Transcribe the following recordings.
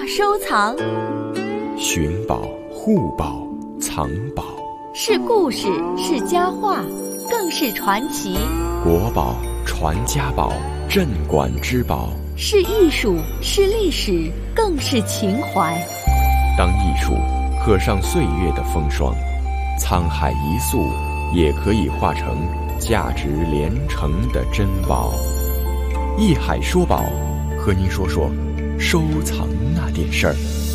收藏， 寻宝、护宝、藏宝， 是故事，是佳话，更是传奇。 国宝、传家宝、镇馆之宝， 是艺术，是历史，更是情怀。 当艺术刻上岁月的风霜，沧海一粟也可以化成价值连城的珍宝。艺海说宝，和您说说收藏那点事儿。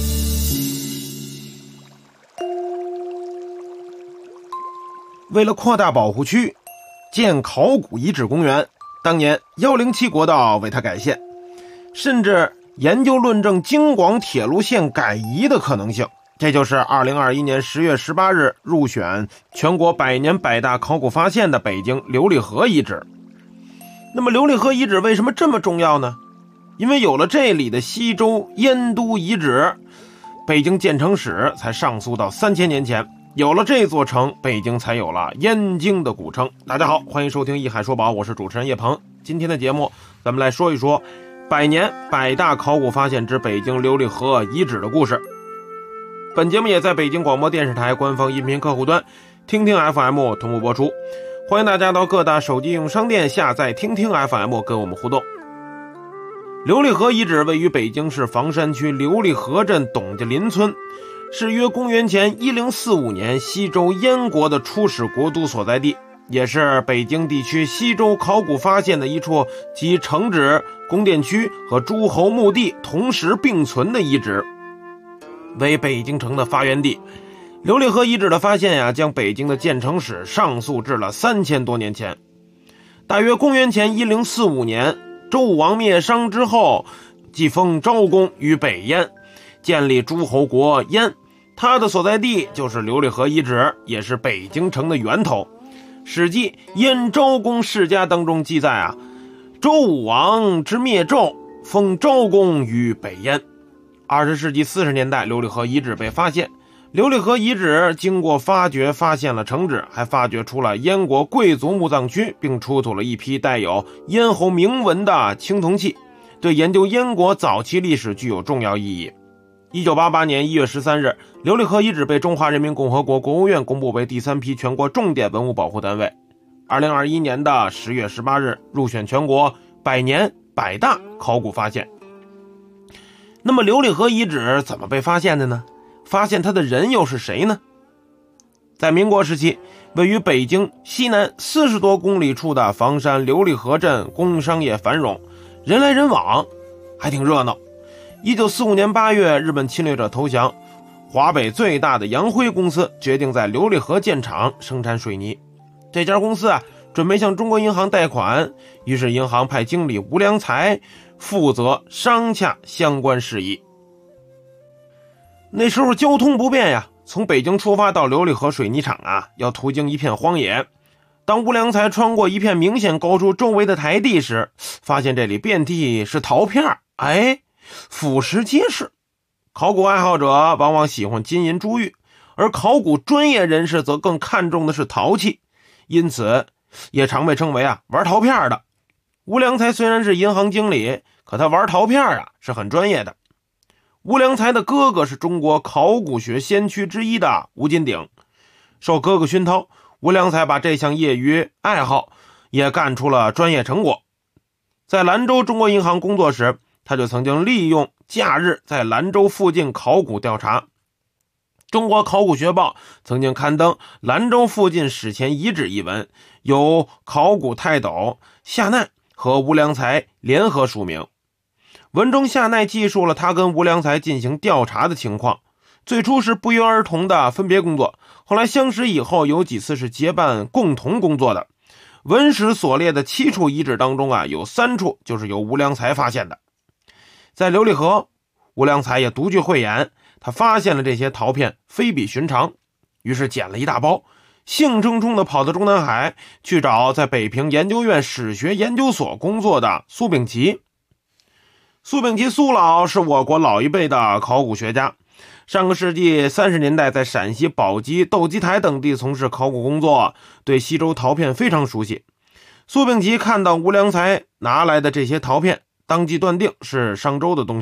为了扩大保护区，建考古遗址公园，当年107国道为它改线，甚至研究论证京广铁路线改移的可能性。这就是2021年10月18日入选全国100年100大考古发现的北京琉璃河遗址。那么琉璃河遗址为什么这么重要呢？因为有了这里的西周燕都遗址，北京建城史才上溯到3000年前，有了这座城，北京才有了燕京的古称。大家好，欢迎收听艺海说宝，我是主持人叶鹏。今天的节目咱们来说一说100年100大考古发现之北京琉璃河遗址的故事。本节目也在北京广播电视台官方音频客户端听听 FM 同步播出，欢迎大家到各大手机应用商店下载听听 FM 跟我们互动。琉璃河遗址位于北京市房山区琉璃河镇董家林村，是约公元前1045年西周燕国的初始国都所在地，也是北京地区西周考古发现的一处集城址、宫殿区和诸侯墓地同时并存的遗址，为北京城的发源地。琉璃河遗址的发现将北京的建城史上溯至了3000多年前。大约公元前1045年，周武王灭商之后，即封昭公于北燕，建立诸侯国燕，他的所在地就是琉璃河遗址，也是北京城的源头。史记《燕昭公世家》当中记载周武王之灭纣，封昭公于北燕。20世纪40年代，琉璃河遗址被发现。琉璃河遗址经过发掘，发现了城址，还发掘出了燕国贵族墓葬区，并出土了一批带有燕侯铭文的青铜器，对研究燕国早期历史具有重要意义。1988年1月13日，琉璃河遗址被中华人民共和国国务院公布为第3批全国重点文物保护单位。2021年的10月18日入选全国100年100大考古发现。那么琉璃河遗址怎么被发现的呢？发现它的人又是谁呢？在民国时期，位于北京西南40多公里处的房山琉璃河镇工商业繁荣，人来人往，还挺热闹。1945年8月，日本侵略者投降，华北最大的洋辉公司决定在琉璃河建厂生产水泥。这家公司准备向中国银行贷款，于是银行派经理吴良才负责商洽相关事宜。那时候交通不便从北京出发到琉璃河水泥厂要途经一片荒野。当吴良才穿过一片明显高出周围的台地时，发现这里遍地是陶片，腐蚀结实。考古爱好者往往喜欢金银珠玉，而考古专业人士则更看重的是陶器，因此也常被称为玩陶片的。吴良才虽然是银行经理，可他玩陶片是很专业的。吴良才的哥哥是中国考古学先驱之一的吴金鼎，受哥哥熏陶，吴良才把这项业余爱好也干出了专业成果。在兰州中国银行工作时，他就曾经利用假日在兰州附近考古调查。中国考古学报曾经刊登兰州附近史前遗址一文，由考古泰斗夏奈和吴良才联合署名。文中夏奈记述了他跟吴良才进行调查的情况，最初是不约而同的分别工作，后来相识以后有几次是结伴共同工作的。文史所列的7处遗址当中有3处就是由吴良才发现的。在琉璃河，吴良才也独具慧眼，他发现了这些陶片非比寻常，于是捡了一大包，兴冲冲地跑到中南海去找在北平研究院史学研究所工作的苏秉琦。苏秉琦苏老是我国老一辈的考古学家，上个世纪30年代在陕西宝鸡、斗鸡台等地从事考古工作，对西周陶片非常熟悉。苏秉琦看到吴良才拿来的这些陶片，当即断定是商周的东西。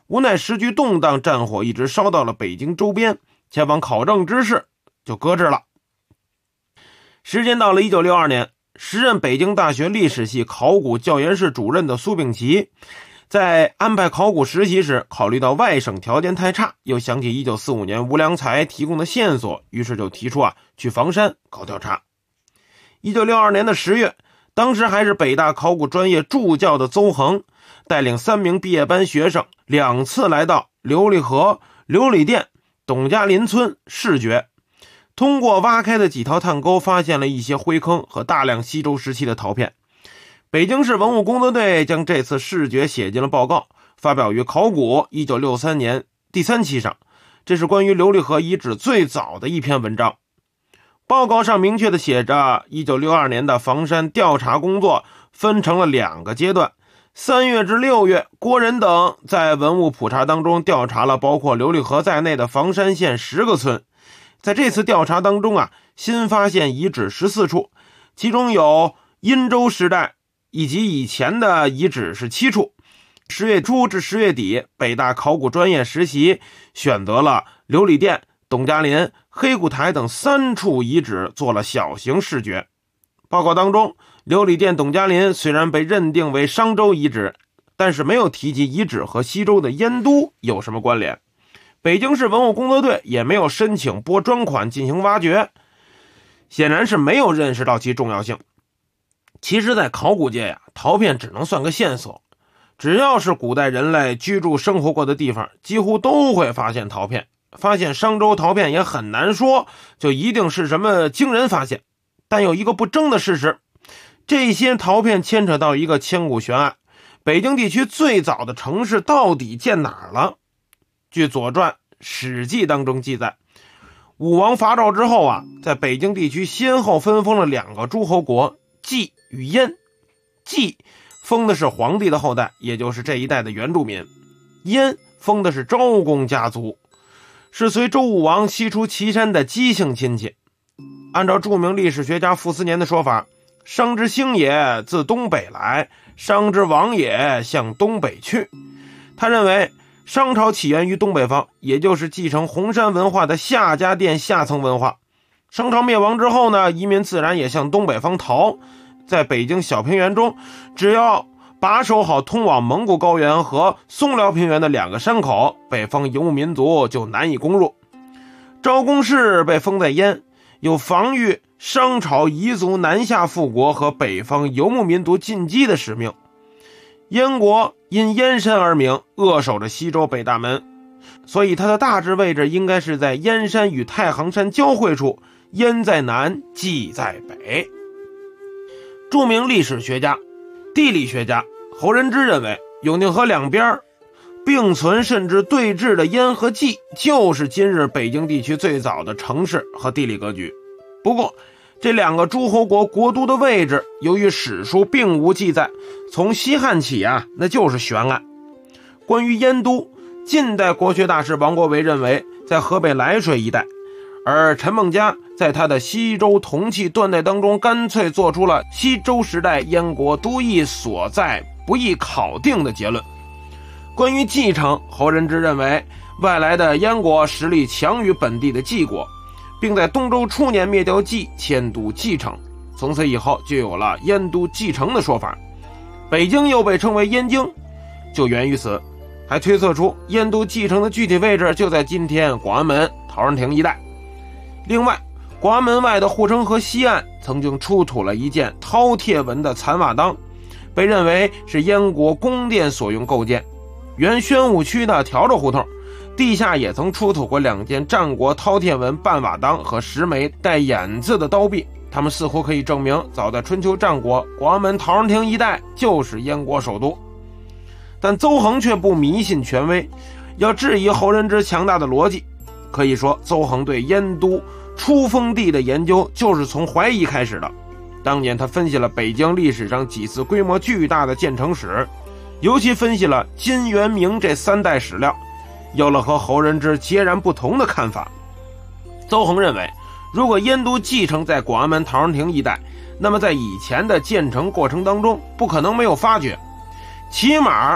无奈时局动荡，战火一直烧到了北京周边，前往考证之事就搁置了。时间到了1962年，时任北京大学历史系考古教研室主任的苏秉琦在安排考古实习时，考虑到外省条件太差，又想起1945年吴良才提供的线索，于是就提出去房山搞调查。1962年的10月，当时还是北大考古专业助教的邹恒带领3名毕业班学生2次来到琉璃河、琉璃店、董家林村视觉，通过挖开的几条探沟，发现了一些灰坑和大量西周时期的陶片。北京市文物工作队将这次视觉写进了报告，发表于《考古》1963年第3期上，这是关于琉璃河遗址最早的一篇文章。报告上明确地写着，1962年的房山调查工作分成了2个阶段。3月至6月，郭仁等在文物普查当中调查了包括琉璃河在内的房山县10个村。在这次调查当中新发现遗址14处，其中有殷周时代以及以前的遗址是7处。10月初至10月底，北大考古专业实习选择了琉璃店、董家林、黑骨台等3处遗址做了小型视觉。报告当中，琉璃店、董家林虽然被认定为商周遗址，但是没有提及遗址和西周的燕都有什么关联。北京市文物工作队也没有申请拨专款进行挖掘，显然是没有认识到其重要性。其实在考古界陶片只能算个线索，只要是古代人类居住生活过的地方，几乎都会发现陶片。发现商周陶片也很难说就一定是什么惊人发现，但有一个不争的事实，这些陶片牵扯到一个千古悬案：北京地区最早的城市到底建哪儿了？据《左传》《史记》当中记载，武王伐赵之后在北京地区先后分封了2个诸侯国，冀与燕。冀封的是皇帝的后代，也就是这一代的原住民；燕封的是昭公家族，是随周武王西出祁山的姬姓亲戚。按照著名历史学家傅斯年的说法，商之兴也，自东北来；商之亡也，向东北去。他认为商朝起源于东北方，也就是继承红山文化的夏家店下层文化。商朝灭亡之后呢，移民自然也向东北方逃。在北京小平原中，只要把守好通往蒙古高原和松辽平原的2个山口，北方游牧民族就难以攻入。昭公氏被封在燕，有防御商朝彝族南下复国和北方游牧民族进击的使命。燕国因燕山而名，扼守着西周北大门，所以它的大致位置应该是在燕山与太行山交汇处，燕在南，冀在北。著名历史学家、地理学家侯仁之认为，永定河两边并存甚至对峙的燕和冀，就是今日北京地区最早的城市和地理格局。不过这2个诸侯国国都的位置，由于史书并无记载，从西汉起那就是悬案。关于燕都，近代国学大师王国维认为在河北涞水一带，而陈梦家在他的西周铜器断代当中干脆做出了西周时代燕国都邑所在不易考定的结论。关于冀城，侯仁之认为外来的燕国实力强于本地的冀国，并在东周初年灭掉冀，迁都冀城，从此以后就有了燕都冀城的说法。北京又被称为燕京，就源于此，还推测出燕都冀城的具体位置就在今天广安门、陶然亭一带。另外，广安门外的护城河西岸曾经出土了一件饕餮纹的残瓦当，被认为是燕国宫殿所用构件。原宣武区的笤帚胡同地下也曾出土过2件战国饕餮纹半瓦当和10枚带眼字的刀币，它们似乎可以证明早在春秋战国，广安门陶然亭一带就是燕国首都。但邹恒却不迷信权威，要质疑侯仁之强大的逻辑。可以说，邹恒对燕都出封地的研究就是从怀疑开始的。当年他分析了北京历史上几次规模巨大的建城史，尤其分析了金元明这3代史料，有了和侯仁之截然不同的看法。邹恒认为，如果燕都冀城在广安门陶然亭一带，那么在以前的建成过程当中不可能没有发掘，起码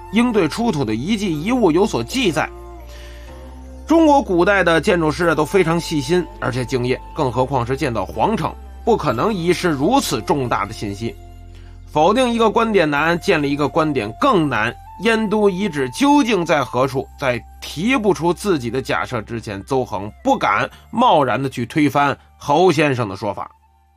应对出土的遗迹遗物有所记载。中国古代的建筑师都非常细心而且敬业，更何况是建造皇城，不可能遗失如此重大的信息。否定一个观点难，建立一个观点更难。燕都遗址究竟在何处？在提不出自己的假设之前，邹衡不敢贸然的去推翻侯先生的说法。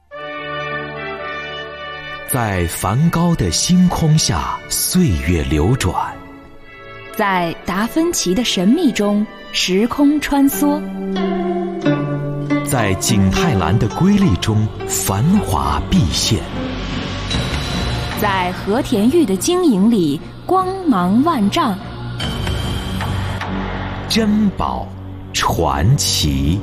在梵高的星空下，岁月流转； 在达芬奇的神秘中，时空穿梭； 在景泰蓝的瑰丽中，繁华毕现； 在和田玉的晶莹里，光芒万丈。 珍宝传奇。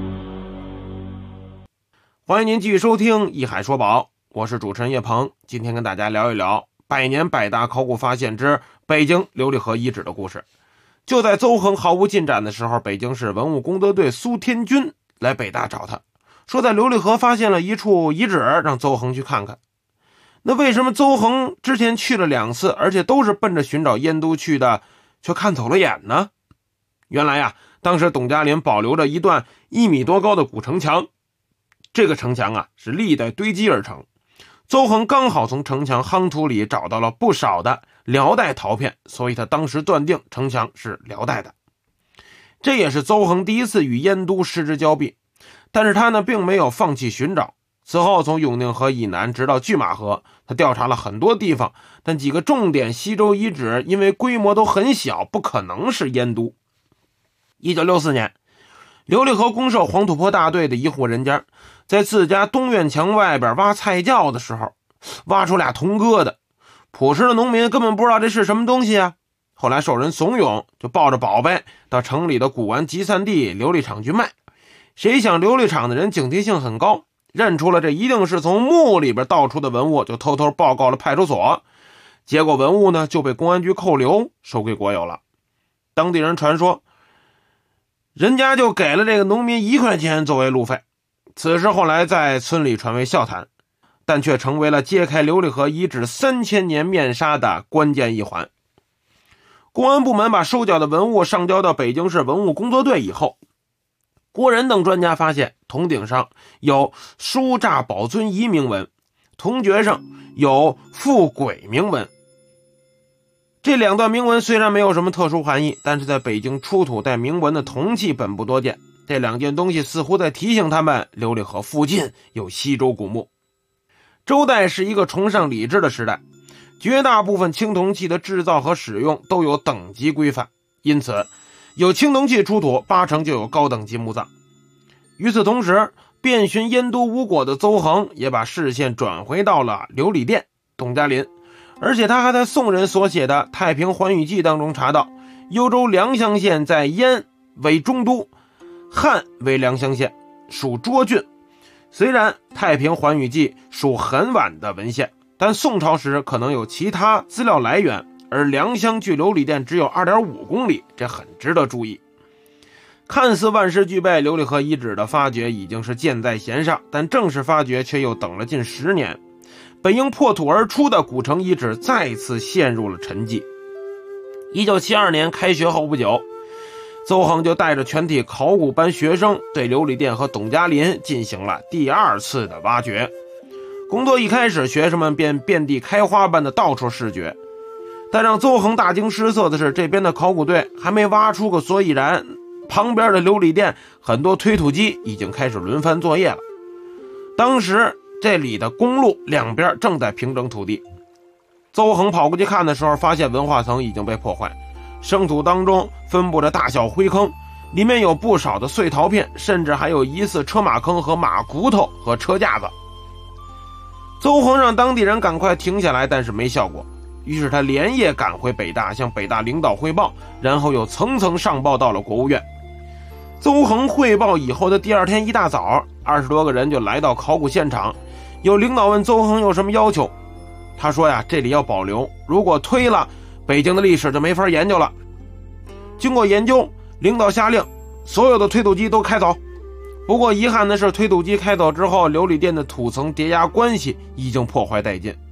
欢迎您继续收听《一海说宝》，我是主持人叶鹏。今天跟大家聊一聊百年百大考古发现之北京琉璃河遗址的故事。就在邹衡毫无进展的时候，北京市文物工作队苏天军来北大找他，说在琉璃河发现了一处遗址，让邹衡去看看。那为什么邹衡之前去了2次，而且都是奔着寻找燕都去的，却看走了眼呢？原来呀，当时董家林保留着一段1米多高的古城墙，这个城墙啊是历代堆积而成。邹衡刚好从城墙夯土里找到了不少的辽代陶片，所以他当时断定城墙是辽代的。这也是邹衡第一次与燕都失之交臂，但是他呢并没有放弃寻找。此后从永定河以南直到拒马河，他调查了很多地方，但几个重点西周遗址因为规模都很小，不可能是燕都。1964年，琉璃河公社黄土坡大队的一户人家在自家东院墙外边挖菜窖的时候，挖出俩铜疙瘩。朴实的农民根本不知道这是什么东西啊。后来受人怂恿，就抱着宝贝到城里的古玩集散地琉璃厂去卖。谁想琉璃厂的人警惕性很高，认出了这一定是从墓里边盗出的文物，就偷偷报告了派出所。结果文物呢就被公安局扣留，收归国有了。当地人传说，人家就给了这个农民1块钱作为路费。此事后来在村里传为笑谈，但却成为了揭开琉璃河遗址3000年面纱的关键一环。公安部门把收缴的文物上交到北京市文物工作队以后，郭仁等专家发现铜鼎上有书诈宝尊仪铭文，铜爵上有富鬼铭文。这2段铭文虽然没有什么特殊含义，但是在北京出土带铭文的铜器本不多见。这2件东西似乎在提醒他们，琉璃河附近有西周古墓。周代是一个崇尚礼制的时代，绝大部分青铜器的制造和使用都有等级规范，因此有青铜器出土，8成就有高等级墓葬。与此同时，遍寻燕都无果的邹衡也把视线转回到了琉璃殿董家林，而且他还在宋人所写的《太平寰宇记》当中查到，幽州良乡县在燕为中都，汉为良乡县，属涿郡。虽然《太平寰宇记》属很晚的文献，但宋朝时可能有其他资料来源，而良乡距琉璃殿只有 2.5 公里，这很值得注意。看似万事俱备，琉璃河遗址的发掘已经是箭在弦上，但正式发掘却又等了近10年。本应破土而出的古城遗址再次陷入了沉寂。1972年开学后不久，邹衡就带着全体考古班学生对琉璃殿和董家林进行了第2次的挖掘。工作一开始，学生们便遍地开花般的到处视觉，但让邹衡大惊失色的是，这边的考古队还没挖出个所以然，旁边的琉璃殿很多推土机已经开始轮番作业了。当时这里的公路两边正在平整土地，邹衡跑过去看的时候，发现文化层已经被破坏，生土当中分布着大小灰坑，里面有不少的碎陶片，甚至还有疑似车马坑和马骨头和车架子。邹衡让当地人赶快停下来，但是没效果，于是他连夜赶回北大，向北大领导汇报，然后又层层上报到了国务院。邹衡汇报以后的第2天一大早，20多个人就来到考古现场。有领导问邹衡有什么要求，他说呀，这里要保留，如果推了，北京的历史就没法研究了。经过研究，领导下令所有的推土机都开走。不过遗憾的是，推土机开走之后，琉璃殿的土层叠压关系已经破坏殆尽，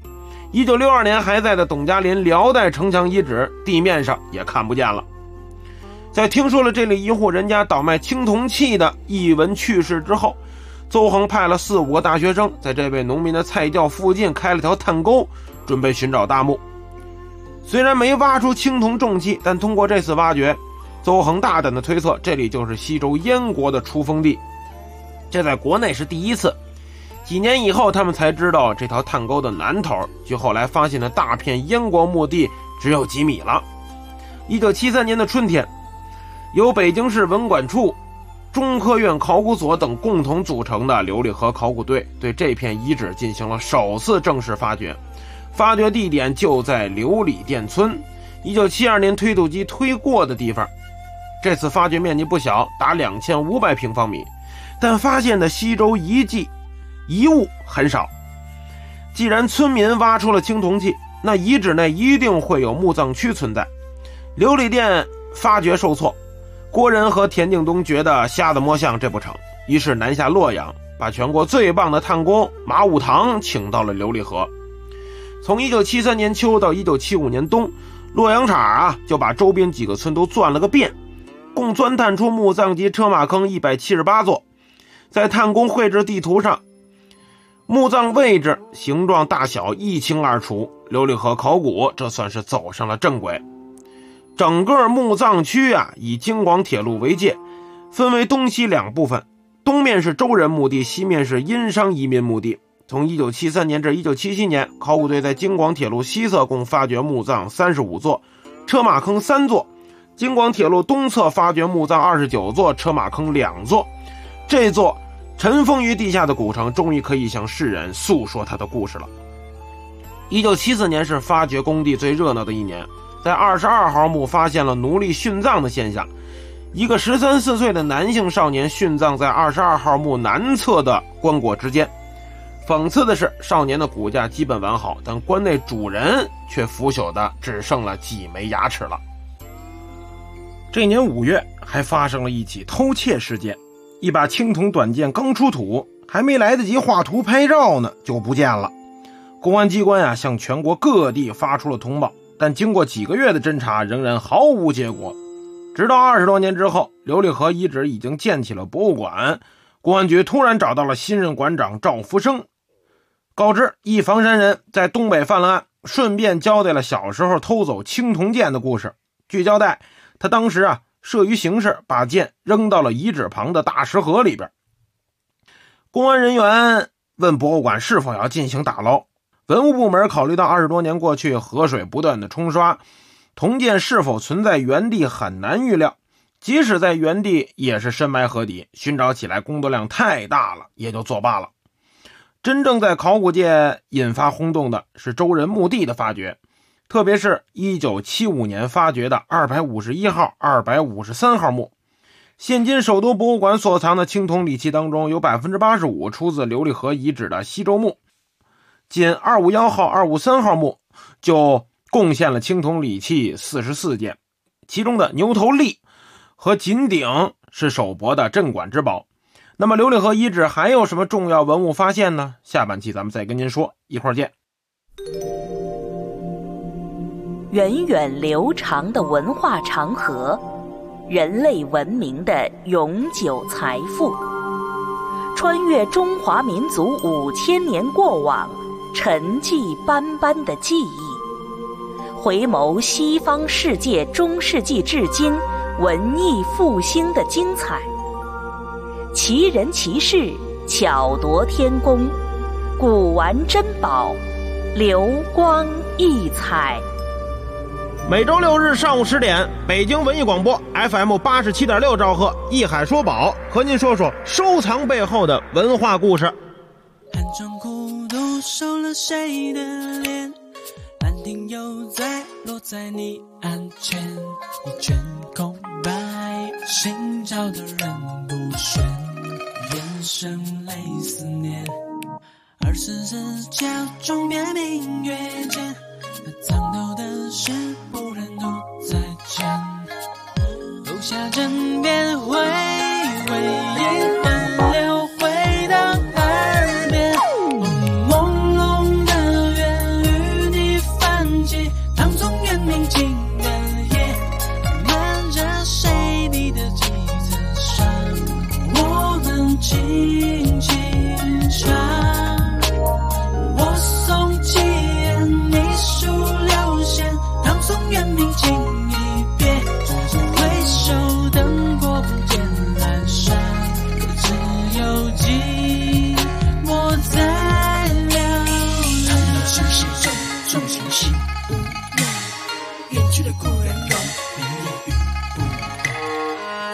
1962年还在的董家林辽代城墙遗址地面上也看不见了。在听说了这里一户人家倒卖青铜器的一闻趣事之后，邹衡派了4、5个大学生在这位农民的菜窖附近开了条探沟，准备寻找大墓。虽然没挖出青铜重器，但通过这次挖掘，邹衡大胆的推测这里就是西周燕国的出封地，这在国内是第一次。几年以后他们才知道，这条探沟的南头距后来发现的大片燕国墓地只有几米了。1973年的春天，由北京市文管处、中科院考古所等共同组成的琉璃河考古队对这片遗址进行了首次正式发掘，发掘地点就在琉璃店村1972年推土机推过的地方。这次发掘面积不小，达2500平方米，但发现的西周遗迹遗物很少。既然村民挖出了青铜器，那遗址内一定会有墓葬区存在。琉璃店发掘受挫，郭仁和田敬东觉得瞎子摸象这不成，于是南下洛阳，把全国最棒的探工马武堂请到了琉璃河。从1973年秋到1975年冬，洛阳厂就把周边几个村都钻了个遍，共钻探出墓葬及车马坑178座。在探工绘制地图上，墓葬位置、形状、大小一清二楚，琉璃河考古这算是走上了正轨。整个墓葬区以京广铁路为界，分为东西2部分，东面是周人墓地，西面是殷商移民墓地。从1973年至1977年，考古队在京广铁路西侧共发掘墓葬35座，车马坑3座；京广铁路东侧发掘墓葬29座，车马坑2座。这座尘封于地下的古城终于可以向世人诉说它的故事了。1974年是发掘工地最热闹的一年，在22号墓发现了奴隶殉葬的现象，一个13、14岁的男性少年殉葬在22号墓南侧的棺椁之间。讽刺的是，少年的骨架基本完好，但棺内主人却腐朽的只剩了几枚牙齿了。这年5月还发生了一起偷窃事件，一把青铜短剑刚出土，还没来得及画图拍照呢，就不见了。公安机关向全国各地发出了通报，但经过几个月的侦查，仍然毫无结果。直到20多年之后，琉璃河遗址已经建起了博物馆，公安局突然找到了新任馆长赵福生，告知一房山人在东北犯了案，顺便交代了小时候偷走青铜剑的故事。据交代，他当时摄于行事，把剑扔到了遗址旁的大石河里边。公安人员问博物馆是否要进行打捞，文物部门考虑到20多年过去，河水不断的冲刷，铜剑是否存在原地很难预料，即使在原地也是深埋河底，寻找起来工作量太大了，也就作罢了。真正在考古界引发轰动的是周人墓地的发掘，特别是1975年发掘的251号、253号墓。现今首都博物馆所藏的青铜礼器当中，有 85% 出自琉璃河遗址的西周墓，仅251号、253号墓就贡献了青铜礼器44件，其中的牛头笠和锦鼎是首博的镇馆之宝。那么琉璃河遗址还有什么重要文物发现呢？下半期咱们再跟您说，一会儿见。 源远流长的文化长河，人类文明的永久财富，穿越中华民族5000年过往，沉寂斑斑的记忆，回眸西方世界中世纪至今文艺复兴的精彩，奇人奇事，巧夺天工，古玩珍宝，流光溢彩。 每周6日上午10点，北京文艺广播 FM 87.6兆赫，艺海说宝，和您说说收藏背后的文化故事。 暗中孤独收了谁的脸，兰亭又在落在你案前，一圈空白，寻找的人不选，眼神泪思念，24只脚中边明月间，那藏头的事不忍独再见，楼下枕边回味一分流回到耳边，朦胧的远与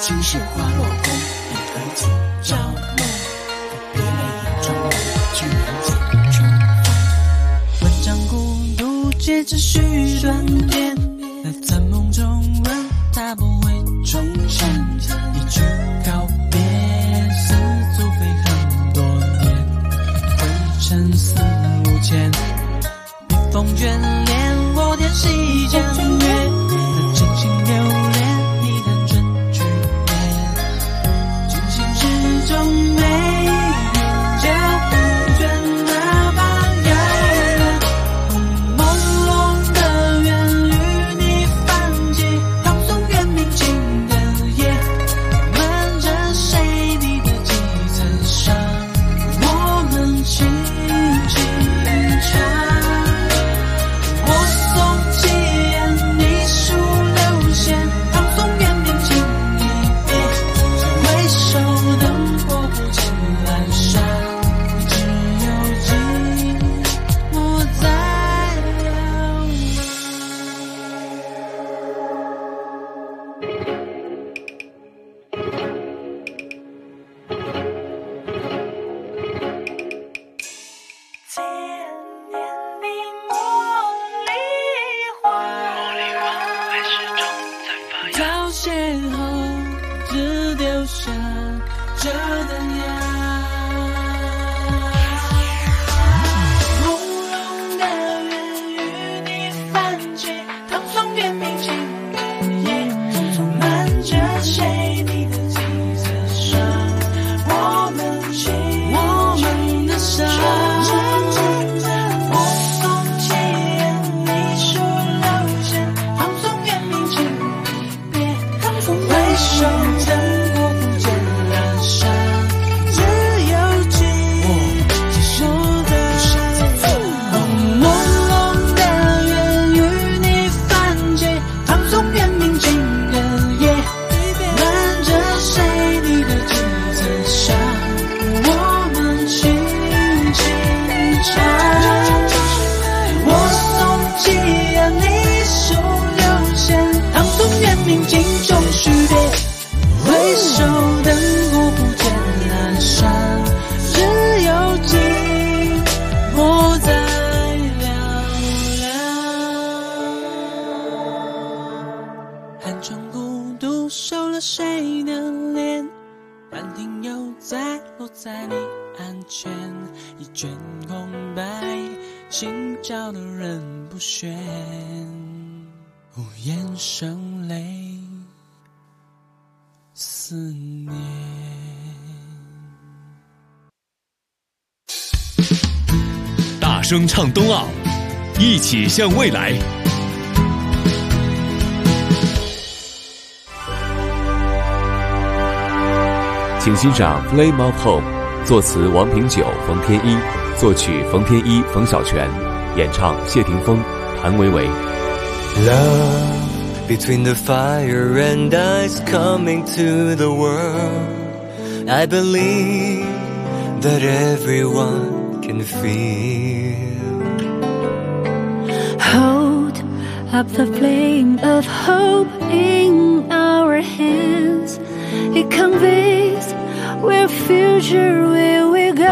情是花落空，一推进朝梦，别泪眼中我居然见重逢。文章孤独借着续短篇，来在梦中问他不会重现，一句告别似足飞很多年，灰尘四五千，笔锋眷恋我点细江月，那真心留恋你单纯句点，君心之中没就不倦那般遥远，朦胧的缘与你泛起，唐宋元明清的夜，瞒着谁你的几层伤，我们轻轻唱。我送起言，你数流线，唐宋元明清一别，回首灯火不尽阑珊，只有寂寞在两千年你茉莉花，还始终在发芽，遭邂逅只丢下这灯芽，朦胧的缘与你泛起，唐宋元明清的夜，瞒着谁你的几层伤，我们的伤。我送起言，你数流线，唐宋元明清一别，回首灯火不见阑珊，只有寂寞在朦胧的缘与你泛起，唐宋元明清的夜，瞒着谁你的几层伤，我们轻轻唱。我送起言，你数流线，唐宋元明清终须别，回首灯火不见阑珊，只有寂寞在寥寥。寒窗孤独收了谁的脸，半庭又再落在你案前，一卷空白，心照的人不选，无言声泪思念。 大声唱冬奥，一起向未来。 请欣赏《Flame of Home》，作词王平久、冯天一，作曲冯天一、冯小泉，演唱谢霆锋、谭维维。 Love between the fire and ice coming to the world. I believe that everyone can feel. Hold up the flame of hope in our hands. It conveys where future will we go.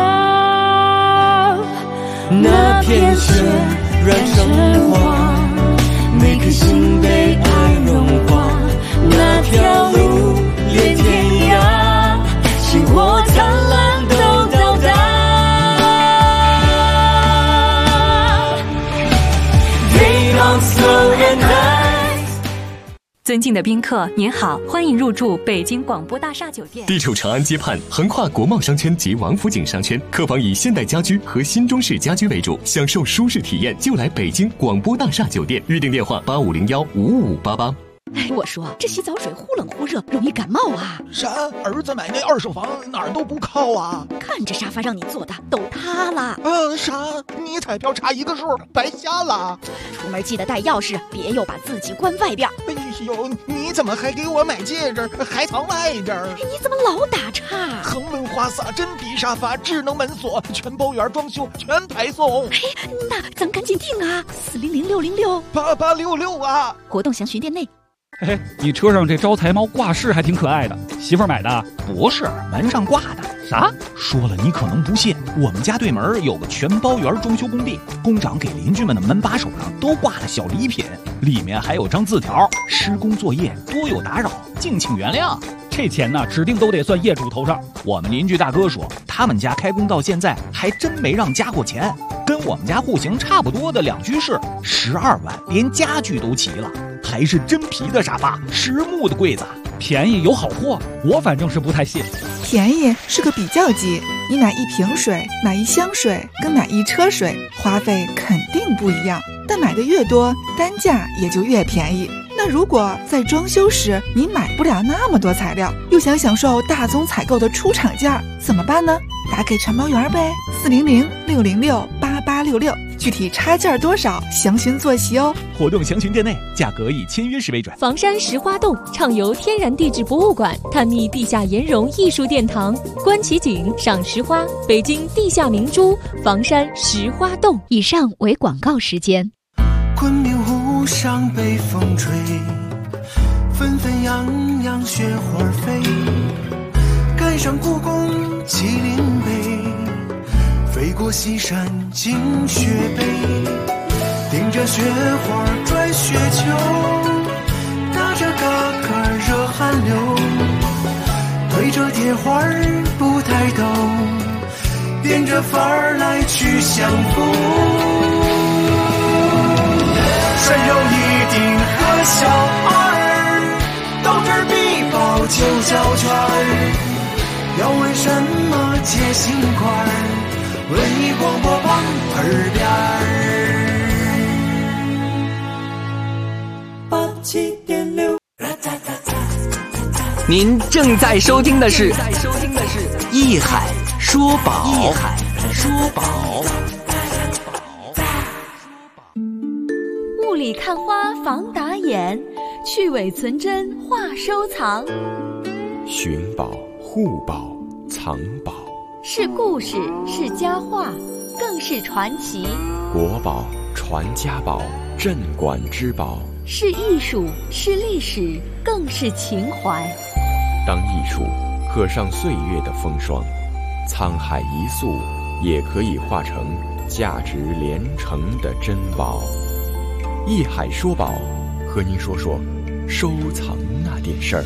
那片雪染成黄，每颗心被爱融化。那条路连天涯，星火灿烂都到达。Rain on snow and ice。 尊敬的宾客，您好，欢迎入住北京广播大厦酒店。 地处长安街畔，横跨国贸商圈及王府井商圈，客房以现代家居和新中式家居为主，享受舒适体验就来北京广播大厦酒店。预订电话8501-55588。 哎，我说这洗澡水忽冷忽热，容易感冒啊！ 啥？儿子买那二手房哪儿都不靠啊！ 看这沙发让你坐的都塌了。 啥？你彩票差一个数，白瞎了。 出门记得带钥匙，别又把自己关外边。 哎呦，你怎么还给我买戒指，还藏外边？ 你怎么老打岔？ 恒温花洒、真皮沙发、智能门锁，全包圆装修，全排送。 哎，那咱赶紧订啊！400-606-8866 啊！ 活动详询店内。 嘿，你车上这招财猫挂饰还挺可爱的，媳妇儿买的？ 不是，门上挂的。 啥？ 说了你可能不信，我们家对门有个全包园装修工地，工长给邻居们的门把手上都挂了小礼品，里面还有张字条：施工作业多有打扰，敬请原谅。 这钱呢，指定都得算业主头上。 我们邻居大哥说，他们家开工到现在还真没让加过钱，跟我们家户型差不多的2居室，12万，连家具都齐了，还是真皮的沙发，实木的柜子， 便宜有好货，我反正是不太信。 便宜是个比较级，你买1瓶水、买1箱水跟买1车水，花费肯定不一样，但买的越多，单价也就越便宜。那如果在装修时你买不了那么多材料，又想享受大宗采购的出厂价，怎么办呢？打给传包园呗，400-606-8866，具体差价多少，详询坐席哦。 活动详询店内，价格以签约时为准。 房山石花洞畅游天然地质博物馆，探秘地下岩溶艺术殿堂，观奇景，赏石花，北京地下明珠，房山石花洞。 以上为广告时间。 昆明湖上北风吹，纷纷扬扬雪花飞，赶上故宫麒麟碑，飞过西山进雪北，顶着雪花转雪球，打着嘎嘎热汗流，对着铁花不抬头，变着法儿来去相逢。山有一顶和小二，到这儿必报9角圈儿。要问什么解心块，文艺广播旁耳边儿。87.6。 您正在收听的是艺海说宝。艺海说宝。 雾里看花防打眼，去伪存真话收藏。 寻宝、护宝、藏宝， 是故事，是佳话，更是传奇。 国宝、传家宝、镇馆之宝， 是艺术，是历史，更是情怀。 当艺术刻上岁月的风霜，沧海一粟也可以化成价值连城的珍宝。艺海说宝，和您说说收藏那点事儿。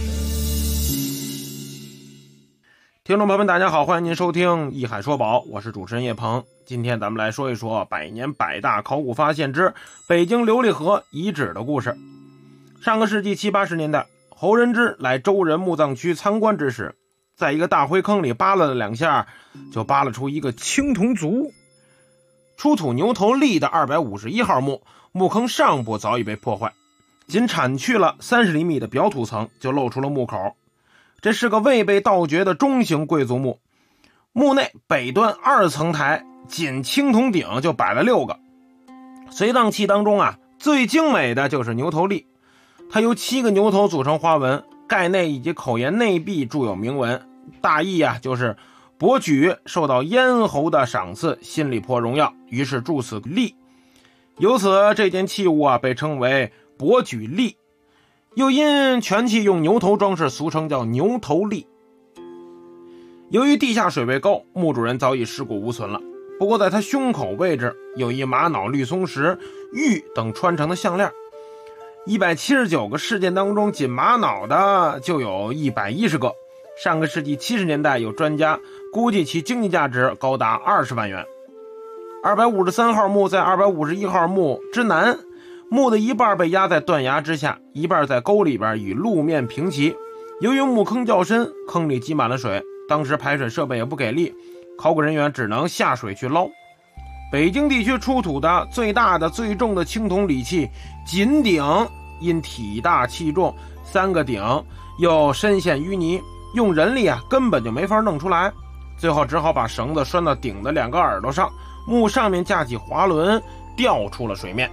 听众朋友们大家好，欢迎您收听艺海说宝，我是主持人叶鹏。今天咱们来说一说百年百大考古发现之北京琉璃河遗址的故事。上个世纪70、80年代，侯仁之来周人墓葬区参观之时，在一个大灰坑里扒拉了2下，就扒拉出一个青铜足。出土牛头立的251号墓，墓坑上部早已被破坏，仅铲去了30厘米的表土层，就露出了墓口。这是个未被盗掘的中型贵族墓，墓内北端2层台仅青铜鼎就摆了6个。随葬器当中最精美的就是牛头立，它由7个牛头组成花纹，盖内以及口沿内壁注有铭文，大意就是伯举受到咽喉的赏赐，心里颇荣耀，于是铸此立。由此这件器物被称为伯举立，又因全器用牛头装饰，俗称叫牛头立。由于地下水位高，墓主人早已尸骨无存了，不过在他胸口位置有一玛瑙、绿松石、玉等穿成的项链，179个事件当中，仅玛瑙的就有110个。上个世纪70年代，有专家估计其经济价值高达20万元。253号墓在251号墓之南，墓的一半被压在断崖之下，一半在沟里边与路面平齐。由于墓坑较深，坑里积满了水，当时排水设备也不给力，考古人员只能下水去捞。北京地区出土的最大的最重的青铜礼器锦鼎，因体大气重，3个鼎又深陷淤泥，用人力根本就没法弄出来，最后只好把绳子拴到鼎的2个耳朵上，墓上面架起滑轮，吊出了水面。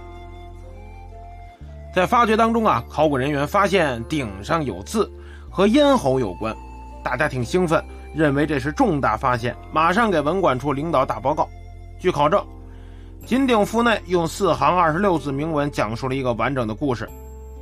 在发掘当中考古人员发现鼎上有字，和咽喉有关，大家挺兴奋，认为这是重大发现，马上给文管处领导打报告。据考证，锦鼎腹内用4行26字铭文讲述了一个完整的故事。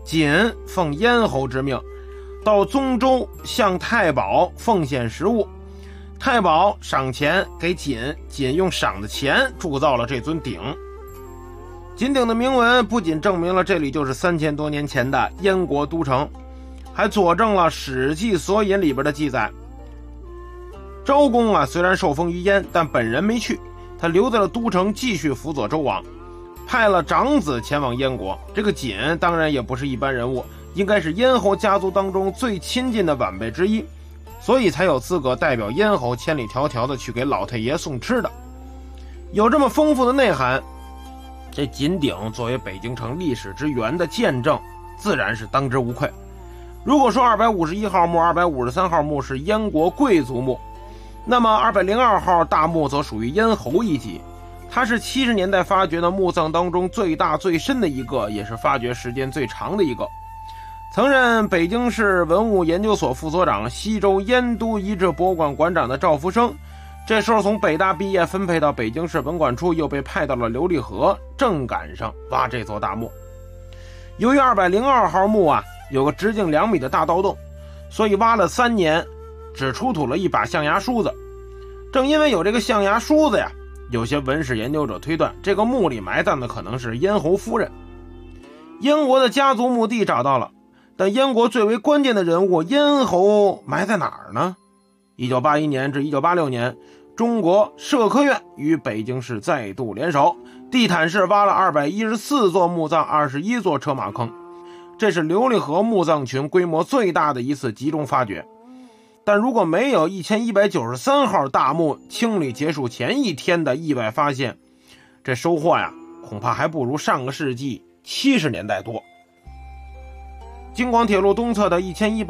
瑾奉咽喉之命，到宗周向太保奉献食物，太保赏钱给瑾，瑾用赏的钱铸造了这尊鼎。瑾鼎的铭文不仅证明了这里就是3000多年前的燕国都城，还佐证了《史记·索引》里边的记载。周公啊，虽然受封于燕，但本人没去，他留在了都城继续辅佐周王，派了长子前往燕国。这个瑾当然也不是一般人物，应该是燕侯家族当中最亲近的晚辈之一，所以才有资格代表燕侯千里迢迢的去给老太爷送吃的。有这么丰富的内涵，这瑾鼎作为北京城历史之源的见证，自然是当之无愧。如果说251号墓、253号墓是燕国贵族墓，那么202号大墓则属于燕侯一级。它是70年代发掘的墓葬当中最大最深的一个，也是发掘时间最长的一个。曾任北京市文物研究所副所长、西周燕都遗址博物馆馆长的赵福生，这时候从北大毕业，分配到北京市文管处，又被派到了琉璃河，正赶上挖这座大墓。由于202号墓啊有个直径2米的大盗洞，所以挖了3年，只出土了一把象牙梳子。正因为有这个象牙梳子呀，有些文史研究者推断，这个墓里埋葬的可能是燕侯夫人。燕国的家族墓地找到了，但燕国最为关键的人物燕侯埋在哪儿呢？1981年至1986年，中国社科院与北京市再度联手，地毯式挖了214座墓葬，21座车马坑。这是琉璃河墓葬群规模最大的一次集中发掘。但如果没有1193号大墓清理结束前一天的意外发现，这收获呀，恐怕还不如上个世纪70年代多。京广铁路东侧的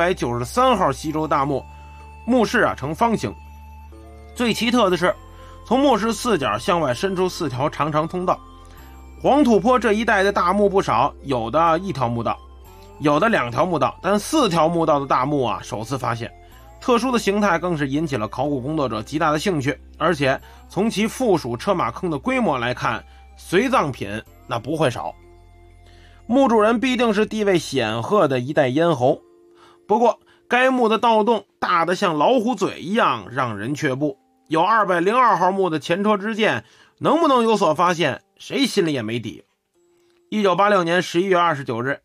1193号西周大墓，墓室啊呈方形，最奇特的是，从墓室四角向外伸出4条长长通道。黄土坡这一带的大墓不少，有的1条墓道，有的2条墓道，但4条墓道的大墓啊首次发现。特殊的形态更是引起了考古工作者极大的兴趣，而且从其附属车马坑的规模来看，随葬品那不会少。墓主人必定是地位显赫的一代燕侯。不过该墓的盗洞大得像老虎嘴一样，让人却步。有202号墓的前车之鉴，能不能有所发现，谁心里也没底。1986年11月29日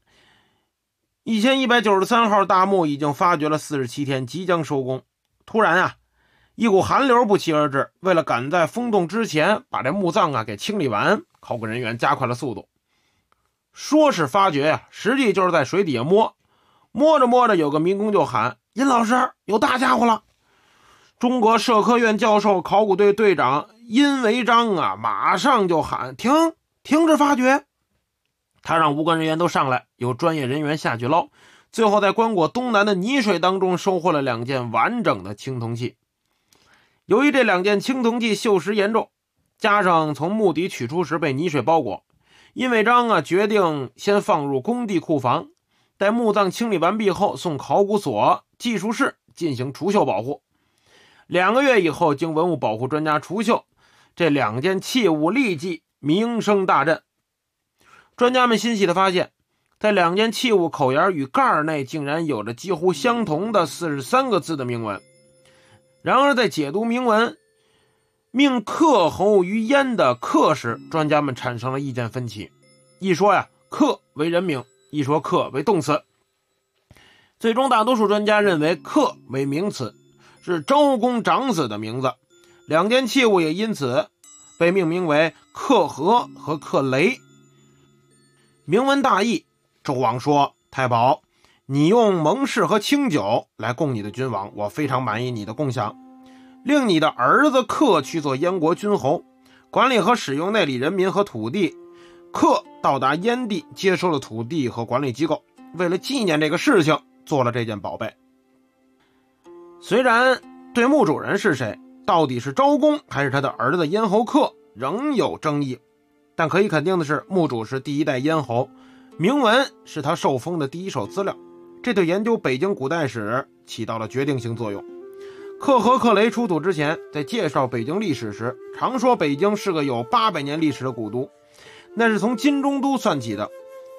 1193号大墓已经发掘了47天，即将收工。突然啊，一股寒流不期而至，为了赶在封洞之前把这墓葬啊给清理完，考古人员加快了速度。说是发掘呀，实际就是在水底下摸着摸着，有个民工就喊：“殷老师，有大家伙了！”中国社科院教授、考古队队长殷维章啊，马上就喊：“停止发掘！”他让无关人员都上来，由专业人员下去捞，最后在关果东南的泥水当中收获了2件完整的青铜器。由于这2件青铜器锈蚀严重，加上从墓底取出时被泥水包裹，殷维章啊决定先放入工地库房，待墓葬清理完毕后送考古所技术室进行除锈保护。2个月以后，经文物保护专家除锈，这2件器物立即名声大振。专家们欣喜地发现，在2件器物口沿与盖内竟然有着几乎相同的43个字的铭文。然而在解读铭文命克侯于燕的克时，专家们产生了意见分歧。一说呀，克为人名；一说克为动词。最终大多数专家认为克为名词，是周公长子的名字。2件器物也因此被命名为克和和克雷。铭文大意，周王说：“太保，你用盟誓和清酒来供你的君王，我非常满意你的贡献。令你的儿子克去做燕国君侯，管理和使用那里人民和土地。克到达燕地，接收了土地和管理机构，为了纪念这个事情，做了这件宝贝。”虽然对墓主人是谁，到底是周公还是他的儿子燕侯克，仍有争议。但可以肯定的是，墓主是第1代燕侯，铭文是他受封的第一手资料，这对研究北京古代史起到了决定性作用。克和克雷出土之前，在介绍北京历史时，常说北京是个有800年历史的古都，那是从金中都算起的。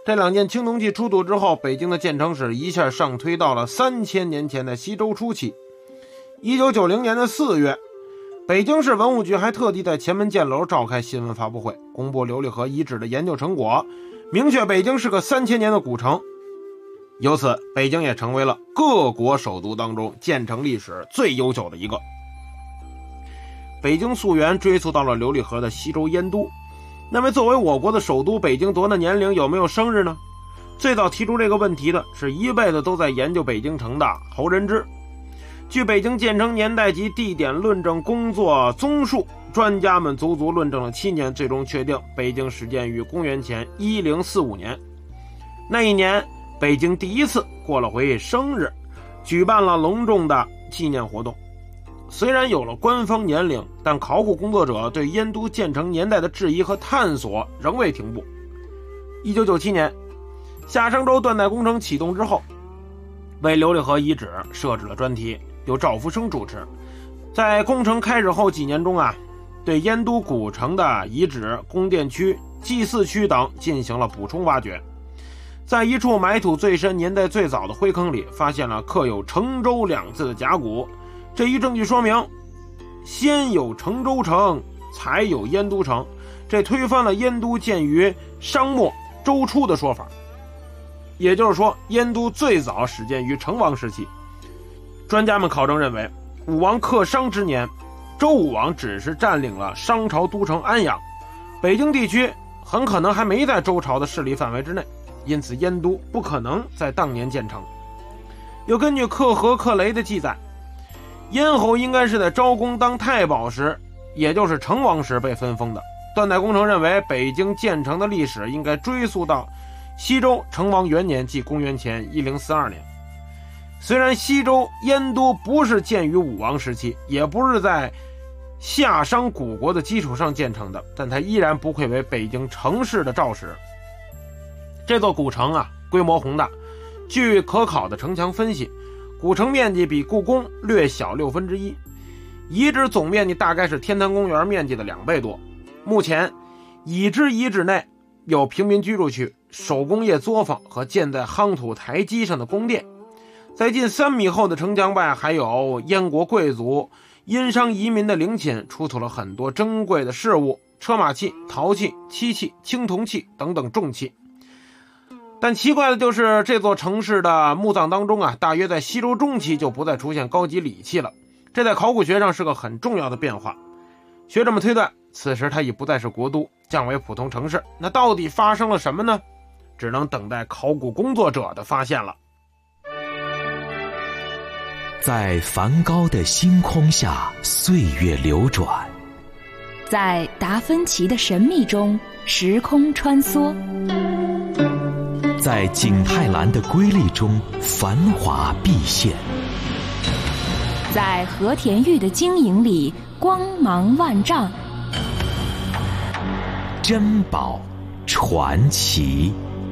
这2件青铜器出土之后，北京的建成史一下上推到了3000年前的西周初期。1990年的4月，北京市文物局还特地在前门箭楼召开新闻发布会，公布琉璃河遗址的研究成果，明确北京是个3000年的古城。由此，北京也成为了各国首都当中建成历史最悠久的一个。北京溯源追溯到了琉璃河的西周燕都。那么作为我国的首都，北京多大年龄有没有生日呢？最早提出这个问题的是一辈子都在研究北京城的侯仁之。据北京建成年代及地点论证工作综述，专家们足足论证了7年，最终确定北京始建于公元前1045年。那一年，北京第一次过了回生日，举办了隆重的纪念活动。虽然有了官方年龄，但考古工作者对燕都建成年代的质疑和探索仍未停步。1997年，夏商周断代工程启动之后，为琉璃河遗址设置了专题，由赵福生主持。在工程开始后几年中对燕都古城的遗址、宫殿区、祭祀区等进行了补充挖掘。在一处埋土最深、年代最早的灰坑里，发现了刻有成周2字的甲骨。这一证据说明，先有成周城，才有燕都城，这推翻了燕都建于商末周初的说法。也就是说，燕都最早始建于成王时期。专家们考证认为，武王克商之年，周武王只是占领了商朝都城安阳，北京地区很可能还没在周朝的势力范围之内，因此燕都不可能在当年建成。又根据克和克雷的记载，燕侯应该是在昭公当太保时，也就是成王时被分封的。断代工程认为，北京建成的历史应该追溯到西周成王元年，即公元前1042年。虽然西周燕都不是建于武王时期，也不是在夏商古国的基础上建成的，但它依然不愧为北京城市的肇始。这座古城规模宏大，据可考的城墙分析，古城面积比故宫略小1/6，遗址总面积大概是天坛公园面积的2倍多。目前已知遗址内有平民居住区、手工业作坊和建在夯土台基上的宫殿。在近3米厚的城墙外，还有燕国贵族、殷商移民的陵寝，出土了很多珍贵的饰物、车马器、陶器、漆器、青铜器等等重器。但奇怪的就是，这座城市的墓葬当中大约在西周中期就不再出现高级礼器了，这在考古学上是个很重要的变化。学者们推断，此时它已不再是国都，降为普通城市。那到底发生了什么呢？只能等待考古工作者的发现了。 在梵高的星空下，岁月流转； 在达芬奇的神秘中，时空穿梭； 在景泰蓝的瑰丽中，繁华毕现； 在和田玉的晶莹里，光芒万丈。 珍宝传奇。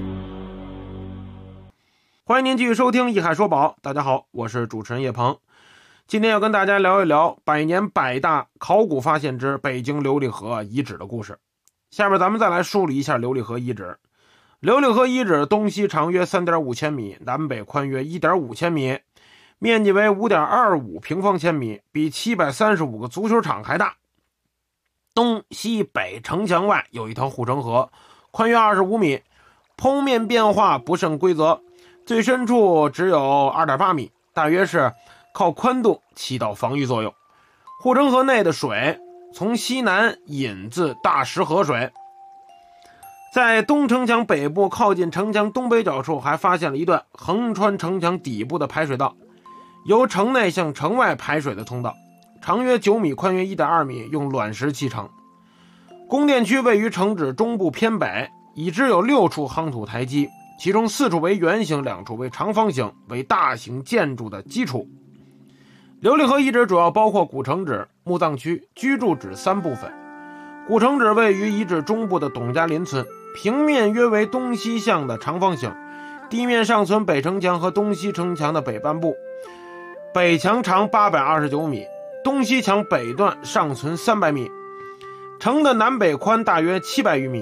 欢迎您继续收听《一海说宝》，大家好，我是主持人叶鹏。今天要跟大家聊一聊百年百大考古发现之北京琉璃河遗址的故事。下面咱们再来梳理一下琉璃河遗址。琉璃河遗址东西长约 3.5 千米，南北宽约 1.5 千米，面积为 5.25 平方千米，比735个足球场还大。东西北城墙外有一条护城河，宽约25米，剖面变化不甚规则，最深处只有 2.8 米，大约是靠宽度起到防御作用。护城河内的水从西南引自大石河水。在东城墙北部靠近城墙东北角处，还发现了一段横穿城墙底部的排水道，由城内向城外排水的通道，长约9米，宽约 1.2 米，用卵石砌成。宫殿区位于城址中部偏北，已知有6处夯土台基，其中4处为圆形，2处为长方形，为大型建筑的基础。琉璃河遗址主要包括古城址、墓葬区、居住址3部分。古城址位于遗址中部的董家林村，平面约为东西向的长方形，地面上存北城墙和东西城墙的北半部，北墙长829米，东西墙北段上存300米，城的南北宽大约700余米，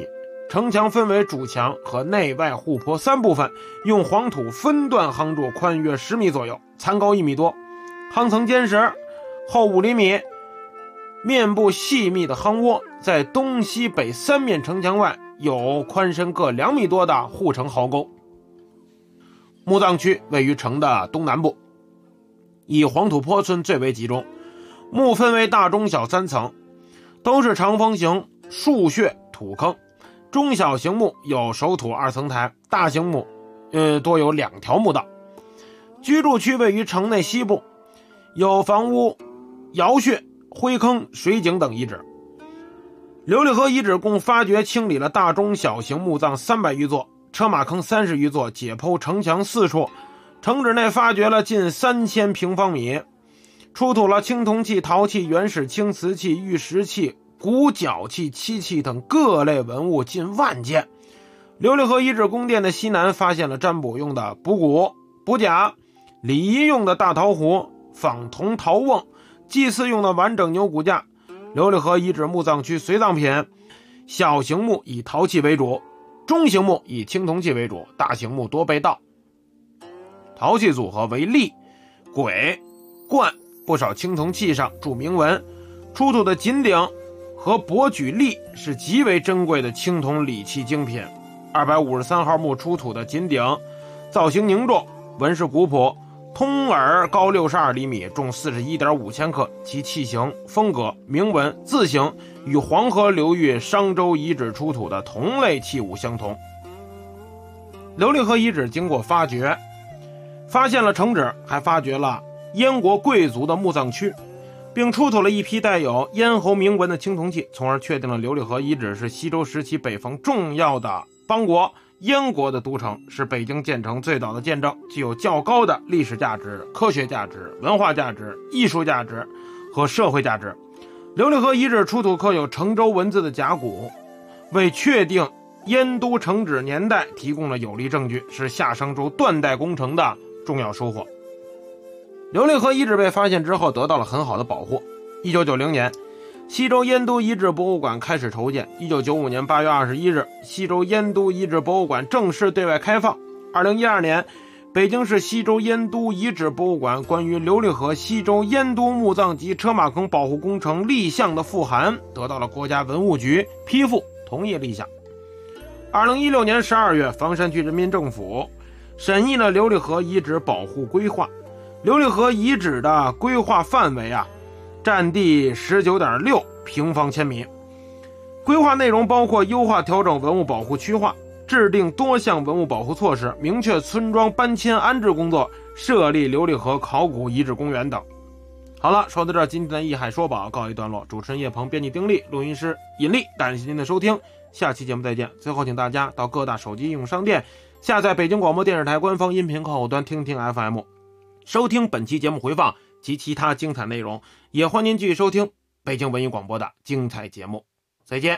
城墙分为主墙和内外护坡3部分，用黄土分段夯筑，宽约10米左右，残高1米多，夯层坚实，厚5厘米，面部细密的夯窝。在东西北3面城墙外有宽深各2米多的护城壕沟。墓葬区位于城的东南部，以黄土坡村最为集中。墓分为大中小3层，都是长方形竖穴土坑。中小型墓有守土2层台，大型墓多有2条墓道。居住区位于城内西部，有房屋、窑穴、灰坑、水井等遗址。琉璃河遗址共发掘清理了大中小型墓葬300余座，车马坑30余座，解剖城墙4处。城址内发掘了近3000平方米，出土了青铜器、陶器、原始青瓷器、玉石器、骨角器、漆器等各类文物近万件。琉璃河遗址宫殿的西南发现了占卜用的卜骨、卜甲，礼仪用的大陶壶、仿铜陶瓮，祭祀用的完整牛骨架。琉璃河遗址墓葬区随葬品，小型墓以陶器为主，中型墓以青铜器为主，大型墓多被盗。陶器组合为立、簋、冠，不少青铜器上铸铭文。出土的锦鼎和伯举立是极为珍贵的青铜礼器精品。253号墓出土的锦鼎造型凝重，纹饰古朴，通耳高62厘米，重41.5千克，其器型、风格、铭文、字形与黄河流域商周遗址出土的同类器物相同。琉璃河遗址经过发掘，发现了城址，还发掘了燕国贵族的墓葬区，并出土了一批带有咽喉铭文的青铜器，从而确定了琉璃河遗址是西周时期北方重要的邦国燕国的都城，是北京建成最早的见证，具有较高的历史价值、科学价值、文化价值、艺术价值和社会价值。琉璃河遗址出土刻有成周文字的甲骨，为确定燕都城址年代提供了有力证据，是夏商周断代工程的重要收获。琉璃河遗址被发现之后得到了很好的保护。1990年，西周燕都遗址博物馆开始筹建。1995年8月21日，西周燕都遗址博物馆正式对外开放。2012年，北京市西周燕都遗址博物馆关于琉璃河西周燕都墓葬及车马坑保护工程立项的复函得到了国家文物局批复，同意立项。2016年12月，房山区人民政府审议了琉璃河遗址保护规划。琉璃河遗址的规划范围占地 19.6 平方千米。规划内容包括优化调整文物保护区划，制定多项文物保护措施，明确村庄搬迁安置工作，设立琉璃河考古遗址公园等。好了，说到这儿，今天的艺海说宝告一段落。主持人叶鹏，编辑丁力，录音师尹力，感谢您的收听，下期节目再见。最后请大家到各大手机应用商店下载北京广播电视台官方音频客户端听听 FM， 收听本期节目回放及其他精彩内容，也欢迎您继续收听北京文艺广播的精彩节目。再见。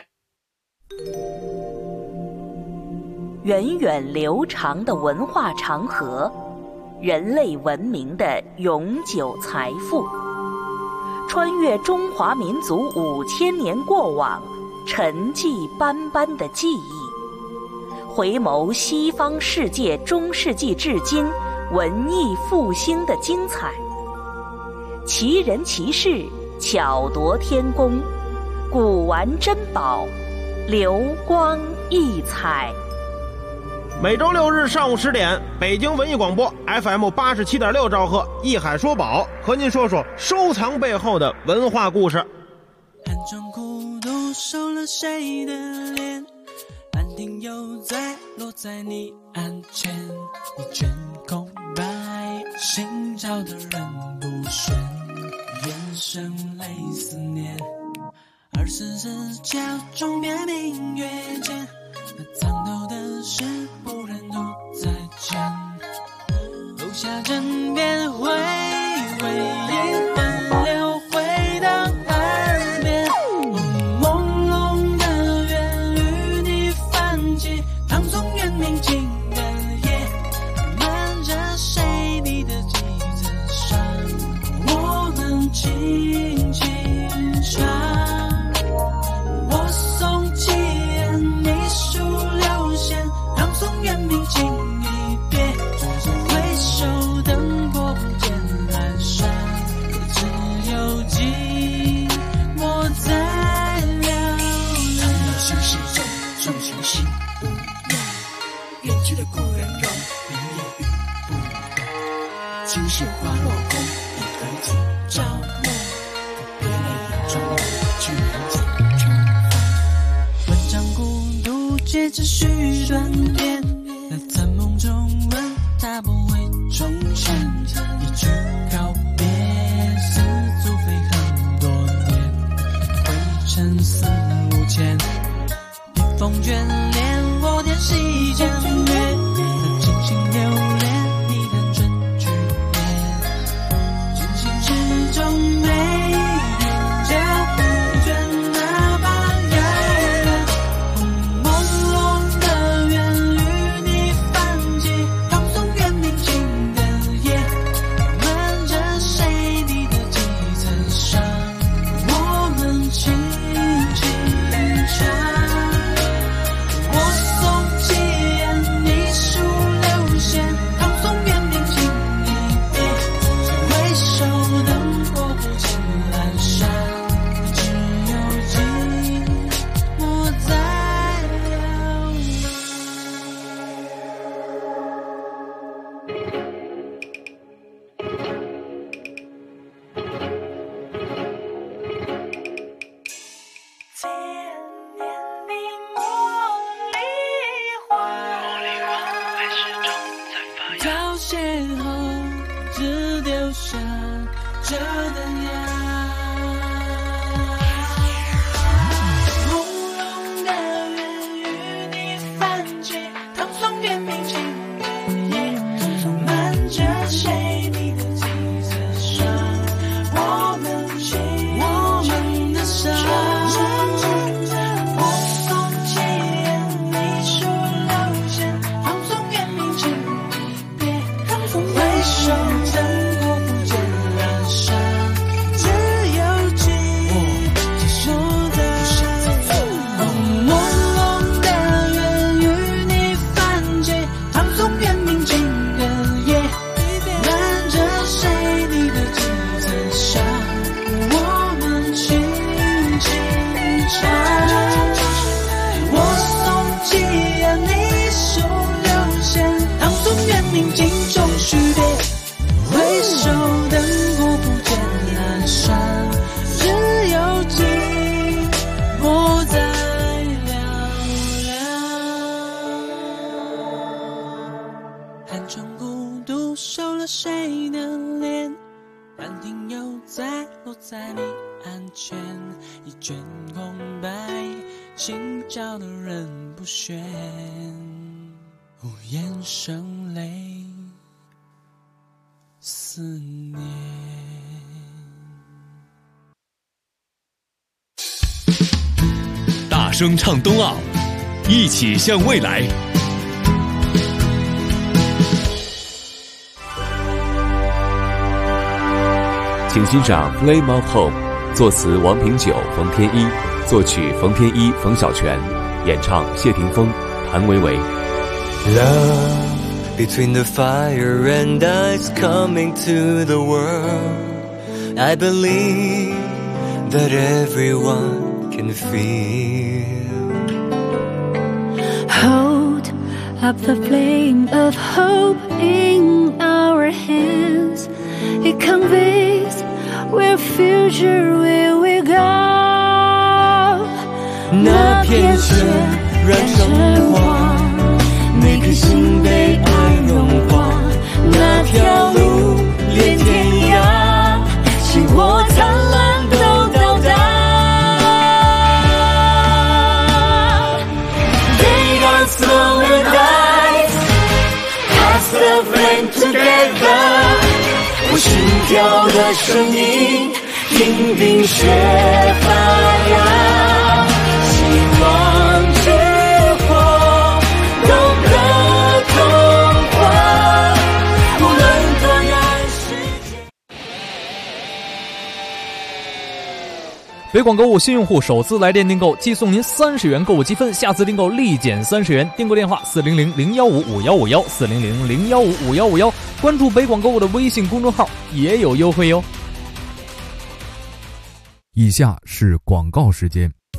源远流长的文化长河，人类文明的永久财富，穿越中华民族5000年过往，沉寂斑斑的记忆，回眸西方世界中世纪至今文艺复兴的精彩，奇人奇事，巧夺天工，古玩珍宝，流光溢彩。 每周6日上午10点，北京文艺广播 FM 87.6兆赫，艺海说宝，和您说说收藏背后的文化故事。 暗中孤独收了谁的脸，兰亭又在落在你案前，你卷空白，心照的人不选，眼神泪思念，24角钟别明月间，那藏头的事不忍独再见，留下枕边回味一分流回到耳边，朦胧的月与你泛起，唐宋元明清的夜，漫着谁笔的几层山，我能轻轻唱，我送起你书去找我，别来眼中居然在远方。文章孤独接着续短篇，在残梦中问他不会重现，一句告别似足飞很多年，灰尘四五千，笔锋眷恋我点细江月，那轻轻留恋你的真句面，真心之中没人家不倦，哪怕遥远，朦胧的缘与你泛起，放松原明情的夜，瞒着谁你的几层伤，我们轻轻唱。我送起烟，你数流线，放松原明情一别，回首灯火不尽阑珊，只有寂寞在流凋谢后只留下这灯芽，朦胧的缘与你泛起，放松原明情的夜，瞒着谁你的几层伤，我们的伤。我送起烟，你数流线，放松原明情一别，回首灯火不见阑珊，只有记忆说的。朦胧的缘与你泛起，放松原明情的夜，瞒着谁你的几层伤，我们轻轻唱。我送起烟，你数流线，放松原明镜中许别，回首灯火不见阑珊，只有寂寞在嘹亮。寒窗孤独收了谁的脸，兰亭又再落在你案前，一卷空白，心照的人不喧，无言声泪思念。 大声唱冬奥，一起向未来。 请欣赏《Flame of Home》，作词王平久、冯天一，作曲冯天一、冯小泉，演唱谢霆锋、谭维维。 Love between the fire and ice coming to the world. I believe that everyone can feel. Hold up the flame of hope in our hands. It conveys where future will we go. 那片雪染成黄，每颗心被爱融化。那条路连天涯，星火灿烂都到达。They don't slow and rise, pass the flame together. 我心跳的声音，听冰雪发芽，希望之火，懂得童话，无论多远时间。 北广购物新用户首次来电订购，即送您30元购物积分，下次订购立减30元。订购电话400-015-5151 400-015-5151，关注北广购物的微信公众号也有优惠哟。 以下是广告时间。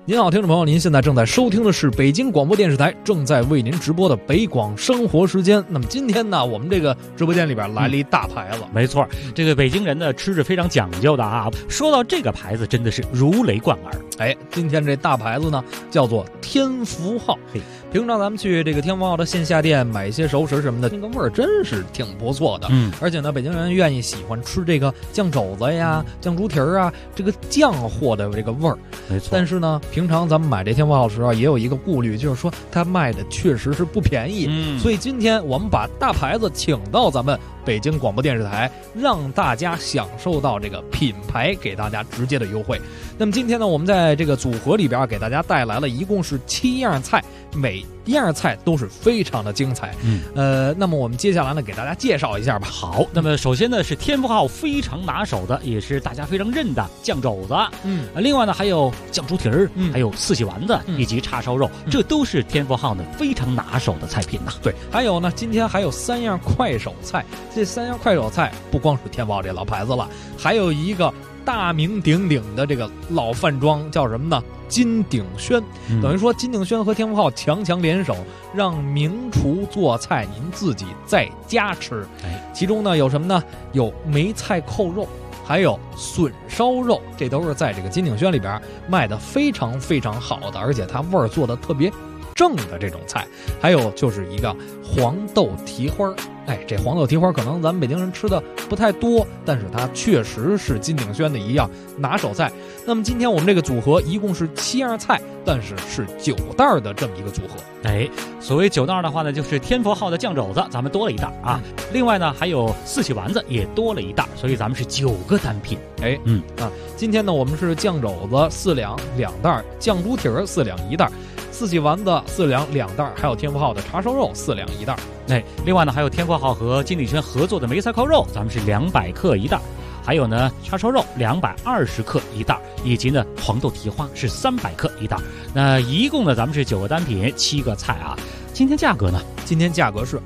您好，听众朋友，您现在正在收听的是北京广播电视台正在为您直播的北广生活时间。那么今天呢，我们这个直播间里边来了一大牌子。 没错，这个北京人呢吃是非常讲究的啊。说到这个牌子，真的是如雷贯耳。 哎，今天这大牌子呢叫做天福号。平常咱们去这个天福号的线下店买一些熟食什么的，那个味儿真是挺不错的。而且呢，北京人愿意喜欢吃这个酱肘子呀、酱猪蹄儿啊，这个酱货的这个味儿。 没错。 但是呢，平常咱们买这天福号的时候也有一个顾虑，就是说它卖的确实是不便宜。所以今天我们把大牌子请到咱们北京广播电视台，让大家享受到这个品牌给大家直接的优惠。那么今天呢，我们在这个组合里边给大家带来了一共是7样菜，每一样菜都是非常的精彩。那么我们接下来呢给大家介绍一下吧。 好，那么首先呢是天福号非常拿手的，也是大家非常认的酱肘子。另外呢还有酱猪蹄儿，还有四喜丸子，以及叉烧肉，这都是天福号呢非常拿手的菜品呐。 对，还有呢，今天还有3样快手菜。这3样快手菜不光是天福号这老牌子了，还有一个大名鼎鼎的这个老饭庄叫什么呢？金鼎轩。等于说金鼎轩和天福号强联手，让名厨做菜您自己在家吃。其中呢有什么呢？有梅菜扣肉，还有笋烧肉，这都是在这个金鼎轩里边卖的非常好的，而且它味儿做的特别正的这种菜。还有就是一个黄豆蹄花。这黄豆蹄花可能咱们北京人吃的不太多，但是它确实是金鼎轩的一样拿手菜。那么今天我们这个组合一共是7样菜，但是是9袋的这么一个组合。 所谓9袋的话呢，就是天福号的酱肘子咱们多了一袋啊，另外呢还有四喜丸子也多了一袋，所以咱们是9个单品。 今天呢我们是酱肘子4两2袋，酱猪蹄儿4两1袋，四喜丸子4两2袋，还有天福号的叉烧肉4两1袋。 另外呢还有天福号和金鼎轩合作的梅菜扣肉，咱们是200克1袋，还有呢叉烧肉220克1袋，以及呢黄豆蹄花是300克1袋。那一共呢咱们是9个单品7个菜啊。今天价格呢？ 今天价格是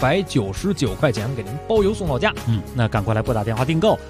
299块钱，给您包邮送到家。 那赶快来拨打电话订购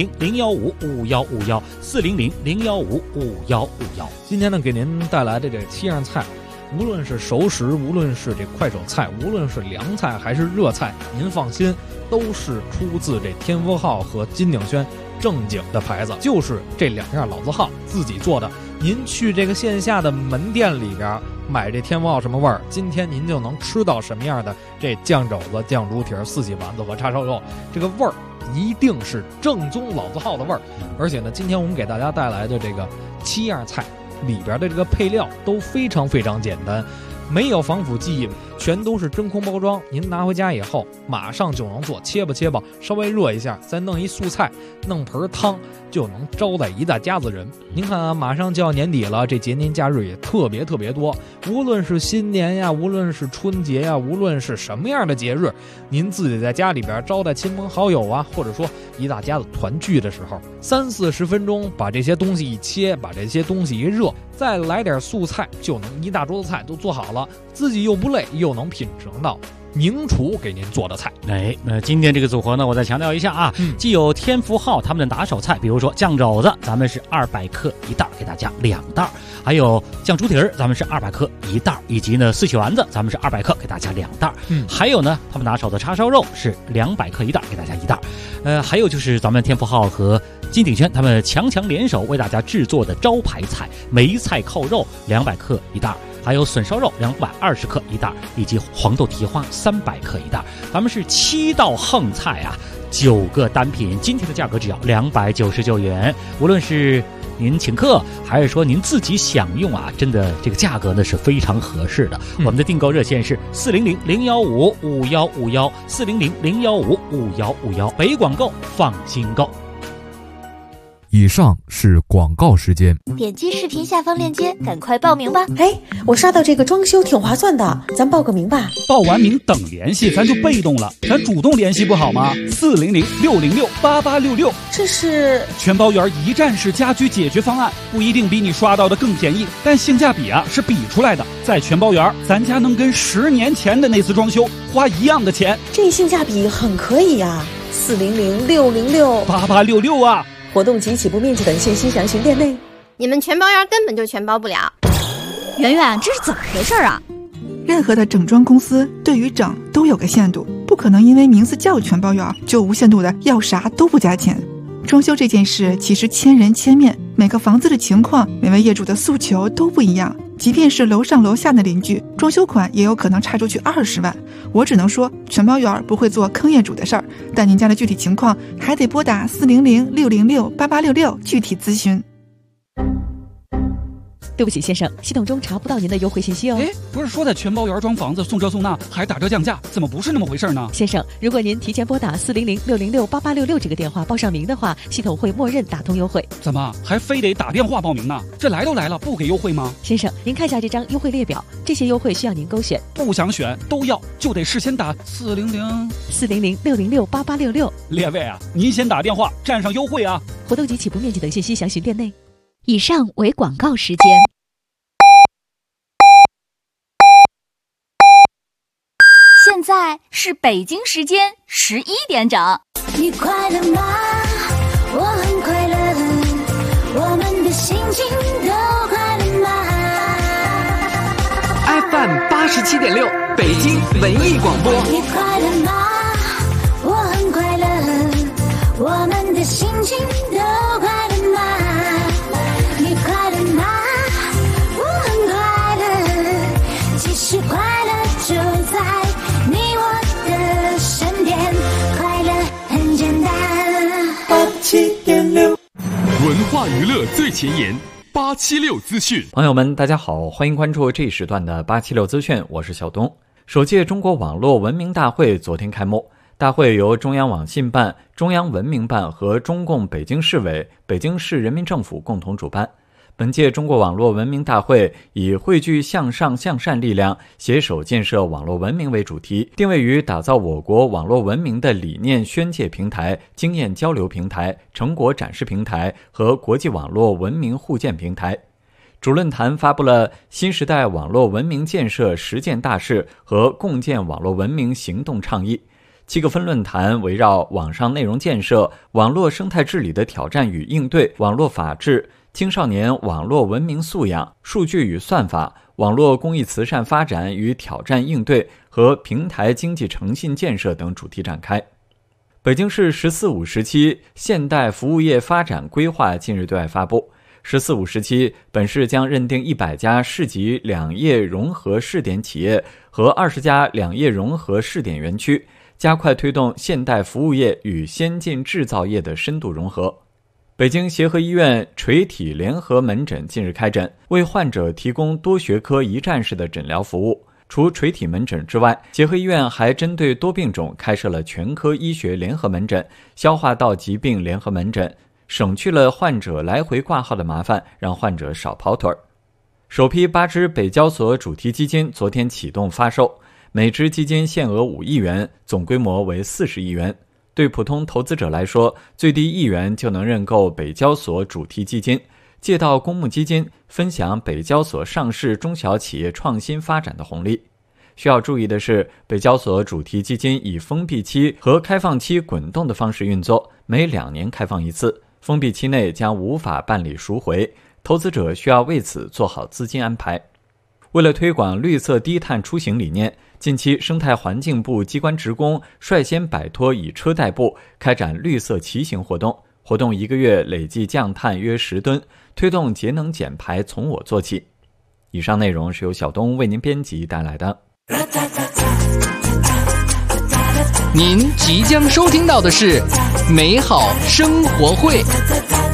400-015-5151，400-015-5151。 今天呢给您带来的这7样菜，无论是熟食，无论是这快手菜，无论是凉菜还是热菜，您放心，都是出自这天福号和金鼎轩正经的牌子，就是这2样老字号自己做的。您去这个线下的门店里边买这天福号什么味儿，今天您就能吃到什么样的这酱肘子、酱猪蹄儿、四喜丸子和叉烧肉，这个味儿一定是正宗老字号的味儿。而且呢，今天我们给大家带来的这个7样菜里边的这个配料都非常简单，没有防腐剂，全都是真空包装。您拿回家以后马上就能做，切吧，稍微热一下，再弄一素菜，弄盆汤，就能招待一大家子人。您看啊，马上就要年底了，这节年假日也特别多，无论是新年呀，无论是春节呀，无论是什么样的节日，您自己在家里边招待亲朋好友啊，或者说一大家子团聚的时候，30-40分钟把这些东西一切，把这些东西一热，再来点素菜，就能一大桌子菜都做好了，自己又不累，又能品尝到名厨给您做的菜。 那今天这个组合呢，我再强调一下啊，既有天福号他们的拿手菜，比如说酱肘子，咱们是200克1袋，给大家2袋；还有酱猪蹄儿，咱们是200克1袋，以及呢四喜丸子，咱们是200克，给大家2袋。还有呢，他们拿手的叉烧肉是200克1袋，给大家1袋。还有就是咱们天福号和金鼎轩他们强联手为大家制作的招牌菜梅菜扣肉200克1袋。还有笋烧肉220克1袋，以及黄豆蹄花300克1袋。咱们是7道横菜啊，9个单品，今天的价格只要299元。无论是您请客，还是说您自己享用啊，真的这个价格呢是非常合适的。我们的订购热线是400-015-5151，400-015-5151，北广购放心购。 以上是广告时间。 点击视频下方链接，赶快报名吧！ 我刷到这个装修挺划算的，咱报个名吧。 报完名等联系，咱就被动了，咱主动联系不好吗？400-606-8866， 这是全包圆一站式家居解决方案，不一定比你刷到的更便宜，但性价比啊是比出来的。在全包圆，咱家能跟10年前的那次装修花一样的钱， 这性价比很可以呀。400-606-8866 啊！ 活动及起步面积等信息详询店内。 你们全包圆根本就全包不了。 圆圆，这是怎么回事啊？ 任何的整装公司对于整都有个限度，不可能因为名字叫全包圆就无限度的要啥都不加钱。装修这件事其实千人千面，每个房子的情况，每位业主的诉求都不一样。即便是楼上楼下的邻居，装修款也有可能差出去20万。我只能说全包圆不会做坑业主的事儿，但您家的具体情况还得拨打400-606-8866具体咨询。 对不起，先生，系统中查不到您的优惠信息哦。 不是说在全包圆装房子送这送那还打折降价，怎么不是那么回事呢？ 先生，如果您提前拨打400-606-8866这个电话报上名的话，系统会默认打通优惠。 怎么还非得打电话报名呢？这来都来了，不给优惠吗？ 先生，您看一下这张优惠列表，这些优惠需要您勾选。 不想选都要，就得事先打 400-606-8866。 列位啊，您先打电话占上优惠啊！ 活动及起步面积等信息详询店内。 以上为广告时间。现在是北京时间11点整。 你快乐吗？我很快乐，我们的心情都快乐吗 ？FM 87.6，北京文艺广播。 你快乐吗？我很快乐，我们的心情都快乐吗？你快乐吗？我很快乐，其实快乐就在你我的身边，快乐很简单。87.6， 文化娱乐最前沿，876资讯。 朋友们，大家好，欢迎关注这一时段的876资讯，我是小东。首届中国网络文明大会昨天开幕，大会由中央网信办、中央文明办和中共北京市委、北京市人民政府共同主办。本届中国网络文明大会以汇聚向上向善力量，携手建设网络文明为主题，定位于打造我国网络文明的理念宣介平台、经验交流平台、成果展示平台和国际网络文明互鉴平台。主论坛发布了新时代网络文明建设实践大事和共建网络文明行动倡议。7个分论坛围绕网上内容建设、网络生态治理的挑战与应对、网络法治、青少年网络文明素养、数据与算法、网络公益慈善发展与挑战应对和平台经济诚信建设等主题展开。北京市“14-5”时期现代服务业发展规划近日对外发布。“14-5”时期，本市将认定100家市级两业融合试点企业和20家两业融合试点园区，加快推动现代服务业与先进制造业的深度融合。北京协和医院垂体联合门诊近日开诊，为患者提供多学科一站式的诊疗服务。除垂体门诊之外，协和医院还针对多病种开设了全科医学联合门诊、消化道疾病联合门诊，省去了患者来回挂号的麻烦，让患者少跑腿儿。首批8只北交所主题基金昨天启动发售，每只基金限额5亿元，总规模为40亿元。对普通投资者来说，最低1亿元就能认购北交所主题基金，借到公募基金，分享北交所上市中小企业创新发展的红利。需要注意的是，北交所主题基金以封闭期和开放期滚动的方式运作，每2年开放一次，封闭期内将无法办理赎回，投资者需要为此做好资金安排。为了推广绿色低碳出行理念，近期生态环境部机关职工率先摆脱以车代步，开展绿色骑行活动，活动1个月累计降碳约10吨，推动节能减排从我做起。以上内容是由小东为您编辑带来的。 您即将收听到的是美好生活会。